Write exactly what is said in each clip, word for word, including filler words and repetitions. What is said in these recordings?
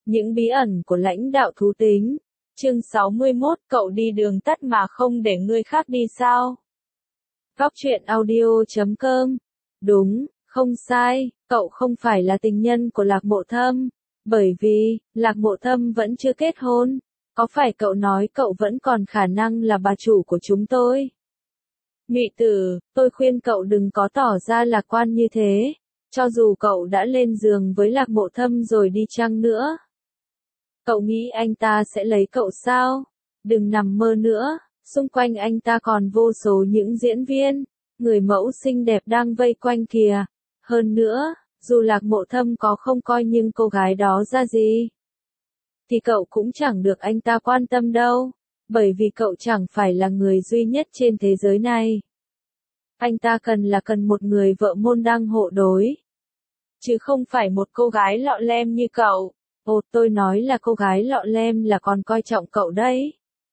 Những bí ẩn của lãnh đạo thú tính. Chương sáu mươi mốt, cậu đi đường tắt mà không để người khác đi sao? Góc truyện audio chấm com. Đúng, không sai, cậu không phải là tình nhân của Lạc Mộ Thâm. Bởi vì, Lạc Mộ Thâm vẫn chưa kết hôn. Có phải cậu nói cậu vẫn còn khả năng là bà chủ của chúng tôi? Nhụy Tử, tôi khuyên cậu đừng có tỏ ra lạc quan như thế. Cho dù cậu đã lên giường với Lạc Mộ Thâm rồi đi chăng nữa. Cậu nghĩ anh ta sẽ lấy cậu sao? Đừng nằm mơ nữa, xung quanh anh ta còn vô số những diễn viên, người mẫu xinh đẹp đang vây quanh kìa. Hơn nữa, dù Lạc Mộ Thâm có không coi nhưng cô gái đó ra gì, thì cậu cũng chẳng được anh ta quan tâm đâu, bởi vì cậu chẳng phải là người duy nhất trên thế giới này. Anh ta cần là cần một người vợ môn đăng hộ đối, chứ không phải một cô gái lọ lem như cậu. Ồ, tôi nói là cô gái lọ lem là còn coi trọng cậu đấy.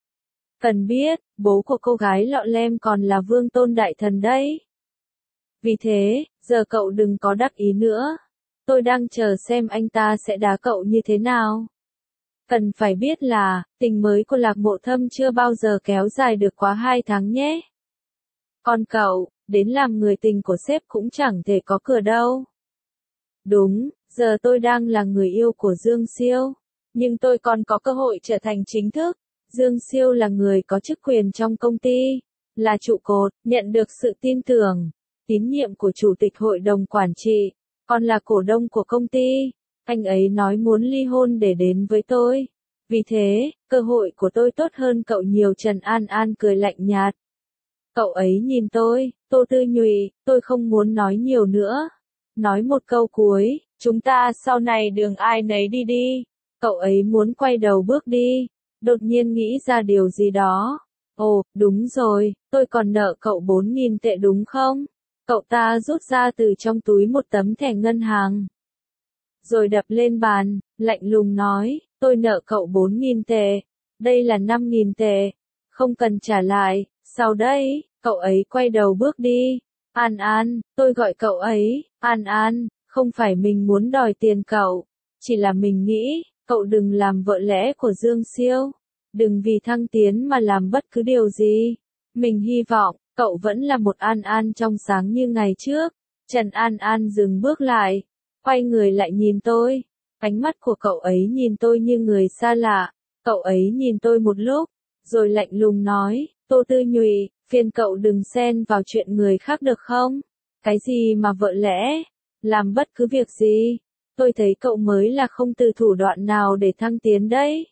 Cần biết, bố của cô gái lọ lem còn là Vương Tôn Đại Thần đấy. Vì thế, giờ cậu đừng có đắc ý nữa. Tôi đang chờ xem anh ta sẽ đá cậu như thế nào. Cần phải biết là, tình mới của Lạc Mộ Thâm chưa bao giờ kéo dài được quá hai tháng nhé. Còn cậu, đến làm người tình của sếp cũng chẳng thể có cửa đâu. Đúng, giờ tôi đang là người yêu của Dương Siêu. Nhưng tôi còn có cơ hội trở thành chính thức. Dương Siêu là người có chức quyền trong công ty, là trụ cột, nhận được sự tin tưởng, tín nhiệm của chủ tịch hội đồng quản trị, còn là cổ đông của công ty. Anh ấy nói muốn ly hôn để đến với tôi. Vì thế, cơ hội của tôi tốt hơn cậu nhiều. Trần An An cười lạnh nhạt. Cậu ấy nhìn tôi, Tô Tư Nhụy, tôi không muốn nói nhiều nữa. Nói một câu cuối, chúng ta sau này đường ai nấy đi đi. Cậu ấy muốn quay đầu bước đi, đột nhiên nghĩ ra điều gì đó. Ồ, đúng rồi, tôi còn nợ cậu bốn nghìn tệ đúng không? Cậu ta rút ra từ trong túi một tấm thẻ ngân hàng, rồi đập lên bàn, lạnh lùng nói, tôi nợ cậu bốn nghìn tệ, đây là năm nghìn tệ, không cần trả lại. Sau đây, cậu ấy quay đầu bước đi. An An, tôi gọi cậu ấy, An An, không phải mình muốn đòi tiền cậu, chỉ là mình nghĩ, cậu đừng làm vợ lẽ của Dương Siêu, đừng vì thăng tiến mà làm bất cứ điều gì. Mình hy vọng, cậu vẫn là một An An trong sáng như ngày trước. Trần An An dừng bước lại, quay người lại nhìn tôi, ánh mắt của cậu ấy nhìn tôi như người xa lạ. Cậu ấy nhìn tôi một lúc, rồi lạnh lùng nói, Tô Tư Nhụy, phiền cậu đừng xen vào chuyện người khác được không? Cái gì mà vợ lẽ? Làm bất cứ việc gì? Tôi thấy cậu mới là không từ thủ đoạn nào để thăng tiến đấy.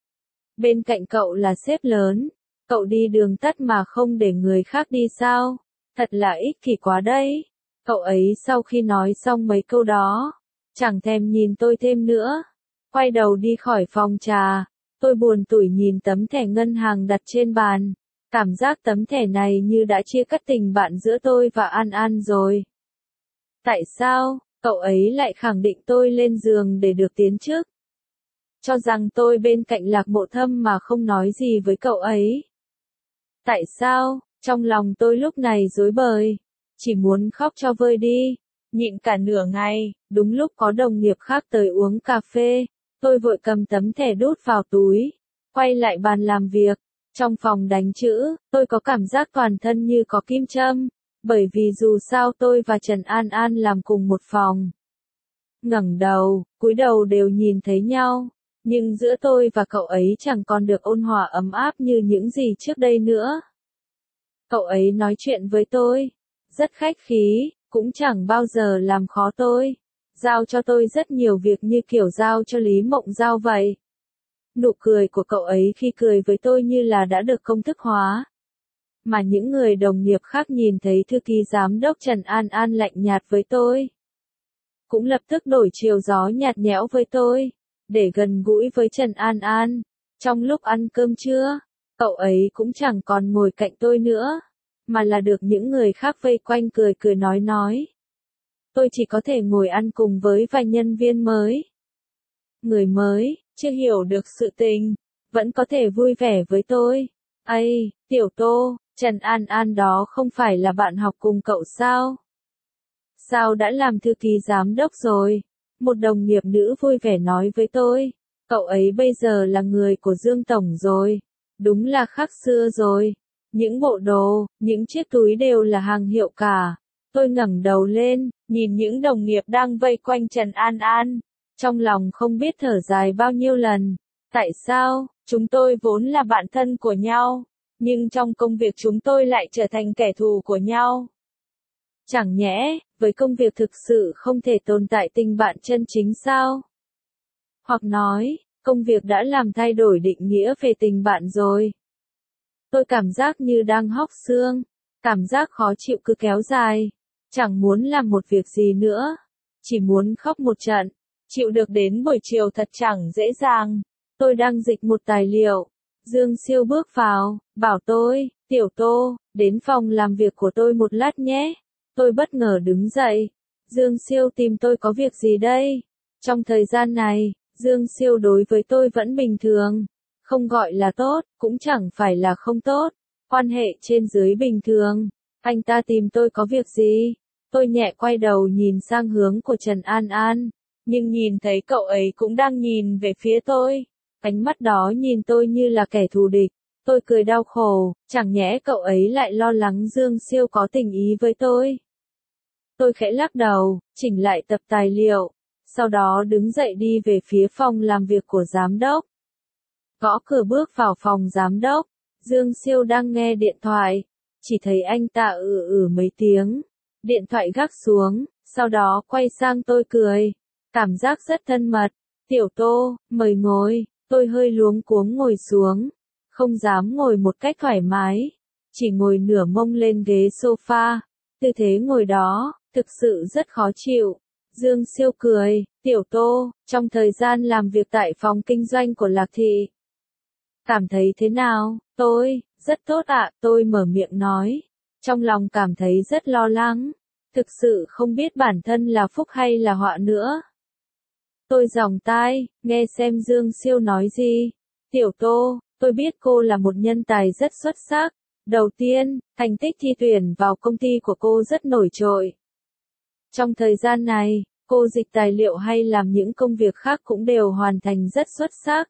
Bên cạnh cậu là sếp lớn, cậu đi đường tắt mà không để người khác đi sao? Thật là ích kỷ quá đấy. Cậu ấy sau khi nói xong mấy câu đó, chẳng thèm nhìn tôi thêm nữa, quay đầu đi khỏi phòng trà. Tôi buồn tủi nhìn tấm thẻ ngân hàng đặt trên bàn, cảm giác tấm thẻ này như đã chia cắt tình bạn giữa tôi và An An rồi. Tại sao, cậu ấy lại khẳng định tôi lên giường để được tiến chức? Cho rằng tôi bên cạnh Lạc Mộ Thâm mà không nói gì với cậu ấy. Tại sao, trong lòng tôi lúc này rối bời, chỉ muốn khóc cho vơi đi, nhịn cả nửa ngày. Đúng lúc có đồng nghiệp khác tới uống cà phê, tôi vội cầm tấm thẻ đút vào túi, quay lại bàn làm việc. Trong phòng đánh chữ, tôi có cảm giác toàn thân như có kim châm, bởi vì dù sao tôi và Trần An An làm cùng một phòng. Ngẩng đầu, cúi đầu đều nhìn thấy nhau, nhưng giữa tôi và cậu ấy chẳng còn được ôn hòa ấm áp như những gì trước đây nữa. Cậu ấy nói chuyện với tôi rất khách khí, cũng chẳng bao giờ làm khó tôi, giao cho tôi rất nhiều việc như kiểu giao cho Lý Mộng Giao vậy. Nụ cười của cậu ấy khi cười với tôi như là đã được công thức hóa. Mà những người đồng nghiệp khác nhìn thấy thư ký giám đốc Trần An An lạnh nhạt với tôi, cũng lập tức đổi chiều gió nhạt nhẽo với tôi, để gần gũi với Trần An An. Trong lúc ăn cơm trưa, cậu ấy cũng chẳng còn ngồi cạnh tôi nữa, mà là được những người khác vây quanh cười cười nói nói. Tôi chỉ có thể ngồi ăn cùng với vài nhân viên mới. Người mới, chưa hiểu được sự tình, vẫn có thể vui vẻ với tôi. Ây, Tiểu Tô, Trần An An đó không phải là bạn học cùng cậu sao? Sao đã làm thư ký giám đốc rồi? Một đồng nghiệp nữ vui vẻ nói với tôi. Cậu ấy bây giờ là người của Dương Tổng rồi. Đúng là khác xưa rồi. Những bộ đồ, những chiếc túi đều là hàng hiệu cả. Tôi ngẩng đầu lên, nhìn những đồng nghiệp đang vây quanh Trần An An. Trong lòng không biết thở dài bao nhiêu lần. Tại sao, chúng tôi vốn là bạn thân của nhau, nhưng trong công việc chúng tôi lại trở thành kẻ thù của nhau. Chẳng nhẽ, với công việc thực sự không thể tồn tại tình bạn chân chính sao? Hoặc nói, công việc đã làm thay đổi định nghĩa về tình bạn rồi. Tôi cảm giác như đang hóc xương, cảm giác khó chịu cứ kéo dài, chẳng muốn làm một việc gì nữa, chỉ muốn khóc một trận, chịu được đến buổi chiều thật chẳng dễ dàng. Tôi đang dịch một tài liệu, Dương Siêu bước vào, bảo tôi, Tiểu Tô, đến phòng làm việc của tôi một lát nhé. Tôi bất ngờ đứng dậy, Dương Siêu tìm tôi có việc gì đây? Trong thời gian này, Dương Siêu đối với tôi vẫn bình thường, không gọi là tốt, cũng chẳng phải là không tốt, quan hệ trên dưới bình thường. Anh ta tìm tôi có việc gì? Tôi nhẹ quay đầu nhìn sang hướng của Trần An An, nhưng nhìn thấy cậu ấy cũng đang nhìn về phía tôi. Ánh mắt đó nhìn tôi như là kẻ thù địch. Tôi cười đau khổ, chẳng nhẽ cậu ấy lại lo lắng Dương Siêu có tình ý với tôi. Tôi khẽ lắc đầu, chỉnh lại tập tài liệu, sau đó đứng dậy đi về phía phòng làm việc của giám đốc. Gõ cửa bước vào phòng giám đốc, Dương Siêu đang nghe điện thoại, chỉ thấy anh ta ừ ừ mấy tiếng, điện thoại gác xuống, sau đó quay sang tôi cười, cảm giác rất thân mật. Tiểu Tô, mời ngồi. Tôi hơi luống cuống ngồi xuống, không dám ngồi một cách thoải mái, chỉ ngồi nửa mông lên ghế sofa, tư thế ngồi đó, thực sự rất khó chịu. Dương Siêu cười, Tiểu Tô, trong thời gian làm việc tại phòng kinh doanh của Lạc Thị, cảm thấy thế nào? Tôi, rất tốt ạ, tôi mở miệng nói, trong lòng cảm thấy rất lo lắng, thực sự không biết bản thân là phúc hay là họa nữa. Tôi giòng tai, nghe xem Dương Siêu nói gì. Tiểu Tô, tôi biết cô là một nhân tài rất xuất sắc. Đầu tiên, thành tích thi tuyển vào công ty của cô rất nổi trội. Trong thời gian này, cô dịch tài liệu hay làm những công việc khác cũng đều hoàn thành rất xuất sắc.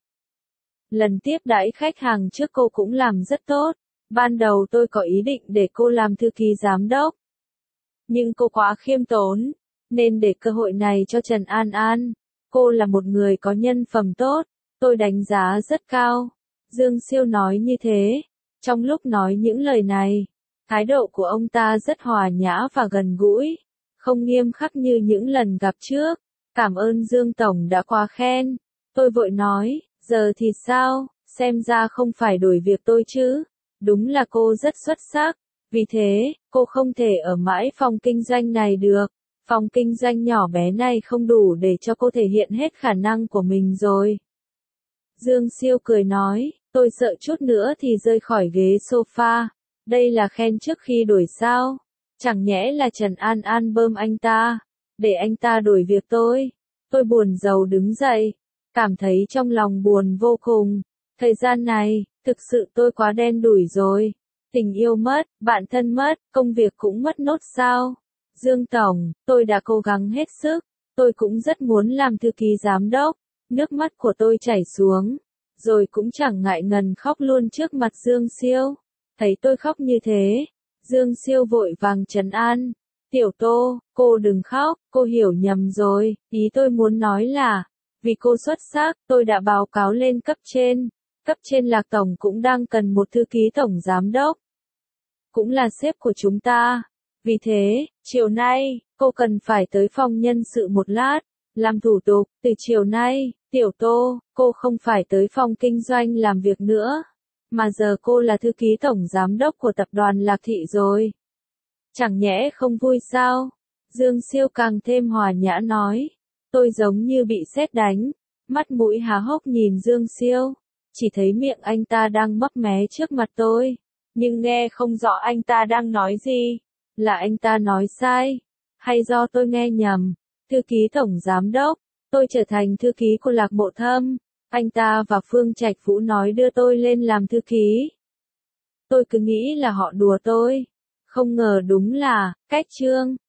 Lần tiếp đãi khách hàng trước cô cũng làm rất tốt. Ban đầu tôi có ý định để cô làm thư ký giám đốc. Nhưng cô quá khiêm tốn, nên để cơ hội này cho Trần An An. Cô là một người có nhân phẩm tốt, tôi đánh giá rất cao. Dương Siêu nói như thế. Trong lúc nói những lời này, thái độ của ông ta rất hòa nhã và gần gũi, không nghiêm khắc như những lần gặp trước. Cảm ơn Dương Tổng đã quá khen. Tôi vội nói, giờ thì sao, xem ra không phải đổi việc tôi chứ. Đúng là cô rất xuất sắc, vì thế, cô không thể ở mãi phòng kinh doanh này được. Phòng kinh doanh nhỏ bé này không đủ để cho cô thể hiện hết khả năng của mình rồi. Dương Siêu cười nói, tôi sợ chút nữa thì rơi khỏi ghế sofa. Đây là khen trước khi đổi sao? Chẳng nhẽ là Trần An An bơm anh ta, để anh ta đổi việc tôi. Tôi buồn rầu đứng dậy, cảm thấy trong lòng buồn vô cùng. Thời gian này, thực sự tôi quá đen đủi rồi. Tình yêu mất, bạn thân mất, công việc cũng mất nốt sao? Dương Tổng, tôi đã cố gắng hết sức, tôi cũng rất muốn làm thư ký giám đốc, nước mắt của tôi chảy xuống, rồi cũng chẳng ngại ngần khóc luôn trước mặt Dương Siêu. Thấy tôi khóc như thế, Dương Siêu vội vàng trấn an, Tiểu Tô, cô đừng khóc, cô hiểu nhầm rồi, ý tôi muốn nói là, vì cô xuất sắc, tôi đã báo cáo lên cấp trên, cấp trên Lạc Tổng cũng đang cần một thư ký tổng giám đốc, cũng là sếp của chúng ta. Vì thế, chiều nay, cô cần phải tới phòng nhân sự một lát, làm thủ tục. Từ chiều nay, Tiểu Tô, cô không phải tới phòng kinh doanh làm việc nữa, mà giờ cô là thư ký tổng giám đốc của tập đoàn Lạc Thị rồi. Chẳng nhẽ không vui sao? Dương Siêu càng thêm hòa nhã nói. Tôi giống như bị sét đánh, mắt mũi há hốc nhìn Dương Siêu, chỉ thấy miệng anh ta đang mấp mé trước mặt tôi, nhưng nghe không rõ anh ta đang nói gì. Là anh ta nói sai, hay do tôi nghe nhầm? Thư ký tổng giám đốc, tôi trở thành thư ký của Lạc Mộ Thâm. Anh ta và Phương Trạch Vũ nói đưa tôi lên làm thư ký. Tôi cứ nghĩ là họ đùa tôi, không ngờ đúng là, cách chương.